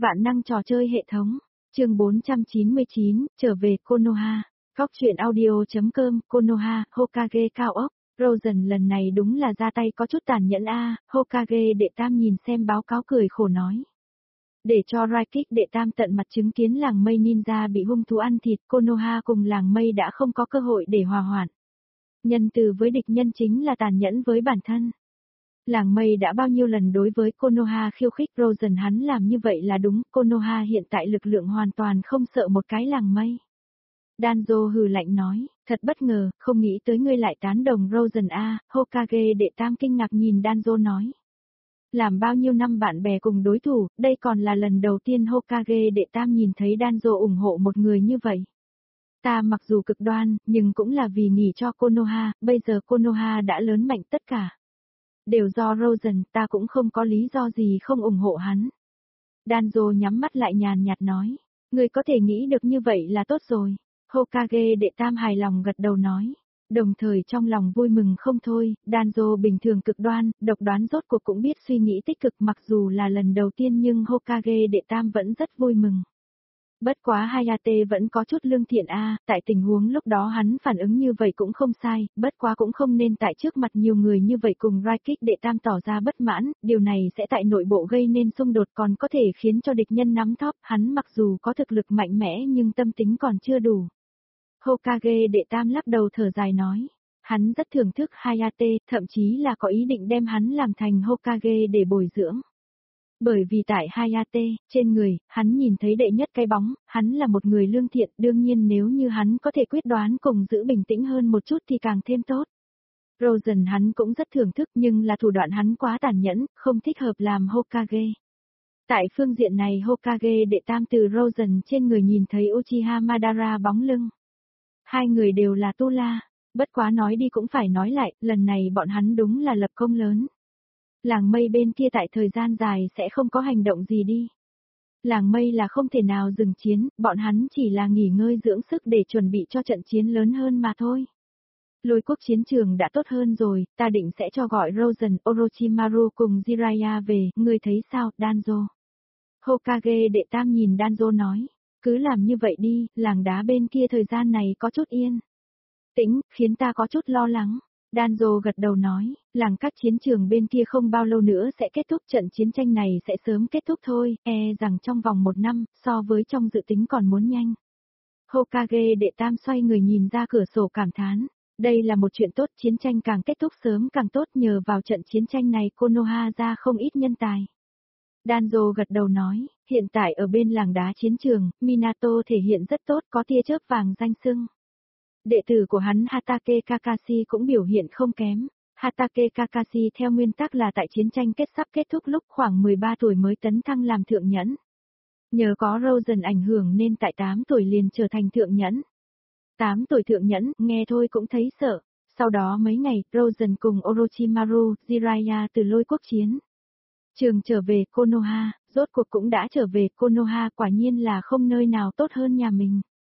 Vạn năng trò chơi hệ thống. Chương 499, trở về Konoha. Góc truyện audio.com, Konoha, Hokage cao ốc. Rosen lần này đúng là ra tay có chút tàn nhẫn a. Hokage đệ tam nhìn xem báo cáo cười khổ nói. Để cho Raikik đệ tam tận mặt chứng kiến làng mây ninja bị hung thú ăn thịt, Konoha cùng làng mây đã không có cơ hội để hòa hoãn. Nhân từ với địch nhân chính là tàn nhẫn với bản thân. Làng mây đã bao nhiêu lần đối với Konoha khiêu khích, Rosen hắn làm như vậy là đúng, Konoha hiện tại lực lượng hoàn toàn không sợ một cái làng mây. Danzo hừ lạnh nói, thật bất ngờ, không nghĩ tới ngươi lại tán đồng Rosen a. Hokage đệ tam kinh ngạc nhìn Danzo nói. Làm bao nhiêu năm bạn bè cùng đối thủ, đây còn là lần đầu tiên Hokage đệ tam nhìn thấy Danzo ủng hộ một người như vậy. Ta mặc dù cực đoan, nhưng cũng là vì nghỉ cho Konoha, bây giờ Konoha đã lớn mạnh tất cả. Đều do Rosen, ta cũng không có lý do gì không ủng hộ hắn. Danzo nhắm mắt lại nhàn nhạt nói, ngươi có thể nghĩ được như vậy là tốt rồi. Hokage đệ tam hài lòng gật đầu nói, đồng thời trong lòng vui mừng không thôi, Danzo bình thường cực đoan, độc đoán rốt cuộc cũng biết suy nghĩ tích cực mặc dù là lần đầu tiên nhưng Hokage đệ tam vẫn rất vui mừng. Bất quá Hayate vẫn có chút lương thiện a, tại tình huống lúc đó hắn phản ứng như vậy cũng không sai, bất quá cũng không nên tại trước mặt nhiều người như vậy cùng Raikik đệ tam tỏ ra bất mãn, điều này sẽ tại nội bộ gây nên xung đột còn có thể khiến cho địch nhân nắm thóp, hắn mặc dù có thực lực mạnh mẽ nhưng tâm tính còn chưa đủ. Hokage đệ tam lắc đầu thở dài nói, hắn rất thưởng thức Hayate, thậm chí là có ý định đem hắn làm thành Hokage để bồi dưỡng. Bởi vì tại Hayate, trên người, hắn nhìn thấy đệ nhất cái bóng, hắn là một người lương thiện, đương nhiên nếu như hắn có thể quyết đoán cùng giữ bình tĩnh hơn một chút thì càng thêm tốt. Rosen hắn cũng rất thưởng thức nhưng là thủ đoạn hắn quá tàn nhẫn, không thích hợp làm Hokage. Tại phương diện này Hokage đệ tam từ Rosen trên người nhìn thấy Uchiha Madara bóng lưng. Hai người đều là tu la, bất quá nói đi cũng phải nói lại, lần này bọn hắn đúng là lập công lớn. Làng mây bên kia tại thời gian dài sẽ không có hành động gì đi. Làng mây là không thể nào dừng chiến, bọn hắn chỉ là nghỉ ngơi dưỡng sức để chuẩn bị cho trận chiến lớn hơn mà thôi. Lôi quốc chiến trường đã tốt hơn rồi, ta định sẽ cho gọi Rosen, Orochimaru cùng Jiraiya về, ngươi thấy sao, Danzo? Hokage đệ tam nhìn Danzo nói, cứ làm như vậy đi, làng đá bên kia thời gian này có chút yên tĩnh, khiến ta có chút lo lắng. Danzo gật đầu nói, làng các chiến trường bên kia không bao lâu nữa sẽ kết thúc, trận chiến tranh này sẽ sớm kết thúc thôi, rằng trong vòng 1 năm, so với trong dự tính còn muốn nhanh. Hokage đệ tam xoay người nhìn ra cửa sổ cảm thán, đây là một chuyện tốt, chiến tranh càng kết thúc sớm càng tốt, nhờ vào trận chiến tranh này Konoha ra không ít nhân tài. Danzo gật đầu nói, hiện tại ở bên làng đá chiến trường, Minato thể hiện rất tốt, có tia chớp vàng danh xưng. Đệ tử của hắn Hatake Kakashi cũng biểu hiện không kém. Hatake Kakashi theo nguyên tắc là tại chiến tranh sắp kết thúc lúc khoảng 13 tuổi mới tấn thăng làm thượng nhẫn. Nhờ có Rosen ảnh hưởng nên tại 8 tuổi liền trở thành thượng nhẫn. 8 tuổi thượng nhẫn, nghe thôi cũng thấy sợ. Sau đó mấy ngày, Rosen cùng Orochimaru, Jiraiya từ lôi quốc chiến trường trở về Konoha, rốt cuộc cũng đã trở về Konoha, quả nhiên là không nơi nào tốt hơn nhà mình.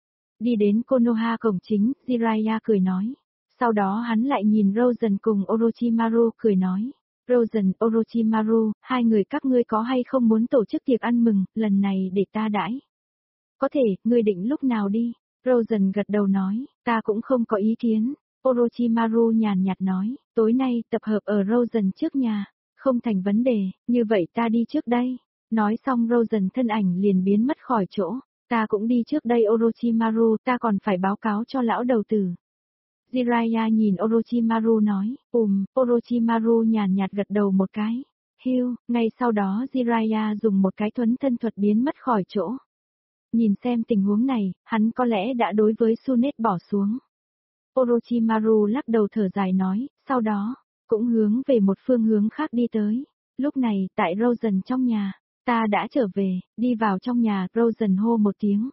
Đi đến Konoha cổng chính, Jiraiya cười nói. Sau đó hắn lại nhìn Rosen cùng Orochimaru cười nói. Rosen, Orochimaru, hai người các ngươi có hay không muốn tổ chức tiệc ăn mừng, lần này để ta đãi? Có thể, ngươi định lúc nào đi? Rosen gật đầu nói, ta cũng không có ý kiến. Orochimaru nhàn nhạt nói, tối nay tập hợp ở Rosen trước nhà, không thành vấn đề, như vậy ta đi trước đây. Nói xong Rosen thân ảnh liền biến mất khỏi chỗ. Ta cũng đi trước đây Orochimaru, ta còn phải báo cáo cho lão đầu tử. Jiraiya nhìn Orochimaru nói, Orochimaru nhàn nhạt gật đầu một cái. Ngay sau đó Jiraiya dùng một cái thuấn thân thuật biến mất khỏi chỗ. Nhìn xem tình huống này, hắn có lẽ đã đối với Sunet bỏ xuống. Orochimaru lắc đầu thở dài nói, sau đó, cũng hướng về một phương hướng khác đi tới. Lúc này, tại Rosen trong nhà. Ta đã trở về, đi vào trong nhà, Rosen hô một tiếng,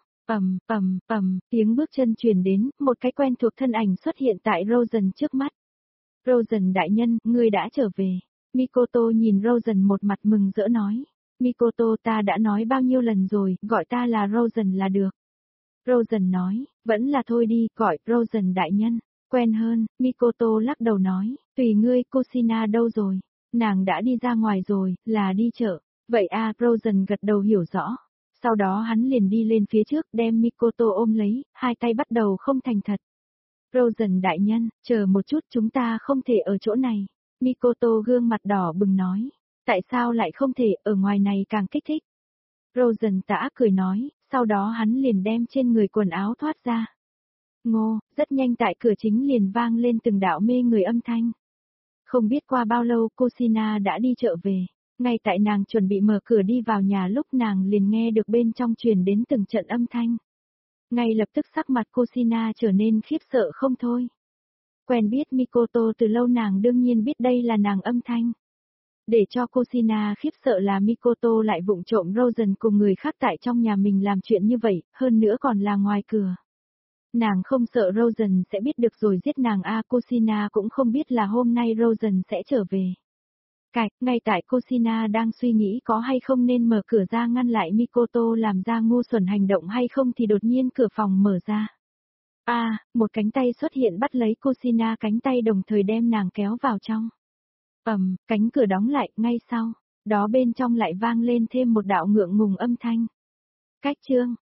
tiếng bước chân truyền đến, một cái quen thuộc thân ảnh xuất hiện tại Rosen trước mắt. Rosen đại nhân, ngươi đã trở về. Mikoto nhìn Rosen một mặt mừng rỡ nói. Mikoto, ta đã nói bao nhiêu lần rồi, gọi ta là Rosen là được. Rosen nói, vẫn là thôi đi, gọi Rosen đại nhân. Quen hơn, Mikoto lắc đầu nói, tùy ngươi, Kushina đâu rồi? Nàng đã đi ra ngoài rồi, là đi chợ. Vậy Rosen gật đầu hiểu rõ. Sau đó hắn liền đi lên phía trước đem Mikoto ôm lấy, hai tay bắt đầu không thành thật. Rosen đại nhân, chờ một chút chúng ta không thể ở chỗ này. Mikoto gương mặt đỏ bừng nói. Tại sao lại không thể, ở ngoài này càng kích thích. Rosen tả cười nói, sau đó hắn liền đem trên người quần áo thoát ra. Ngô, rất nhanh tại cửa chính liền vang lên từng đạo mê người âm thanh. Không biết qua bao lâu Kushina đã đi chợ về. Ngay tại nàng chuẩn bị mở cửa đi vào nhà lúc nàng liền nghe được bên trong truyền đến từng trận âm thanh. Ngay lập tức sắc mặt Kushina trở nên khiếp sợ không thôi. Quen biết Mikoto từ lâu nàng đương nhiên biết đây là nàng âm thanh. Để cho Kushina khiếp sợ là Mikoto lại vụng trộm Rosen cùng người khác tại trong nhà mình làm chuyện như vậy, hơn nữa còn là ngoài cửa. Nàng không sợ Rosen sẽ biết được rồi giết nàng Kushina cũng không biết là hôm nay Rosen sẽ trở về. Ngay tại Kushina đang suy nghĩ có hay không nên mở cửa ra ngăn lại Mikoto làm ra ngu xuẩn hành động hay không thì đột nhiên cửa phòng mở ra. Một cánh tay xuất hiện bắt lấy Kushina cánh tay đồng thời đem nàng kéo vào trong. Cánh cửa đóng lại, ngay sau đó bên trong lại vang lên thêm một đạo ngượng ngùng âm thanh. Cách chương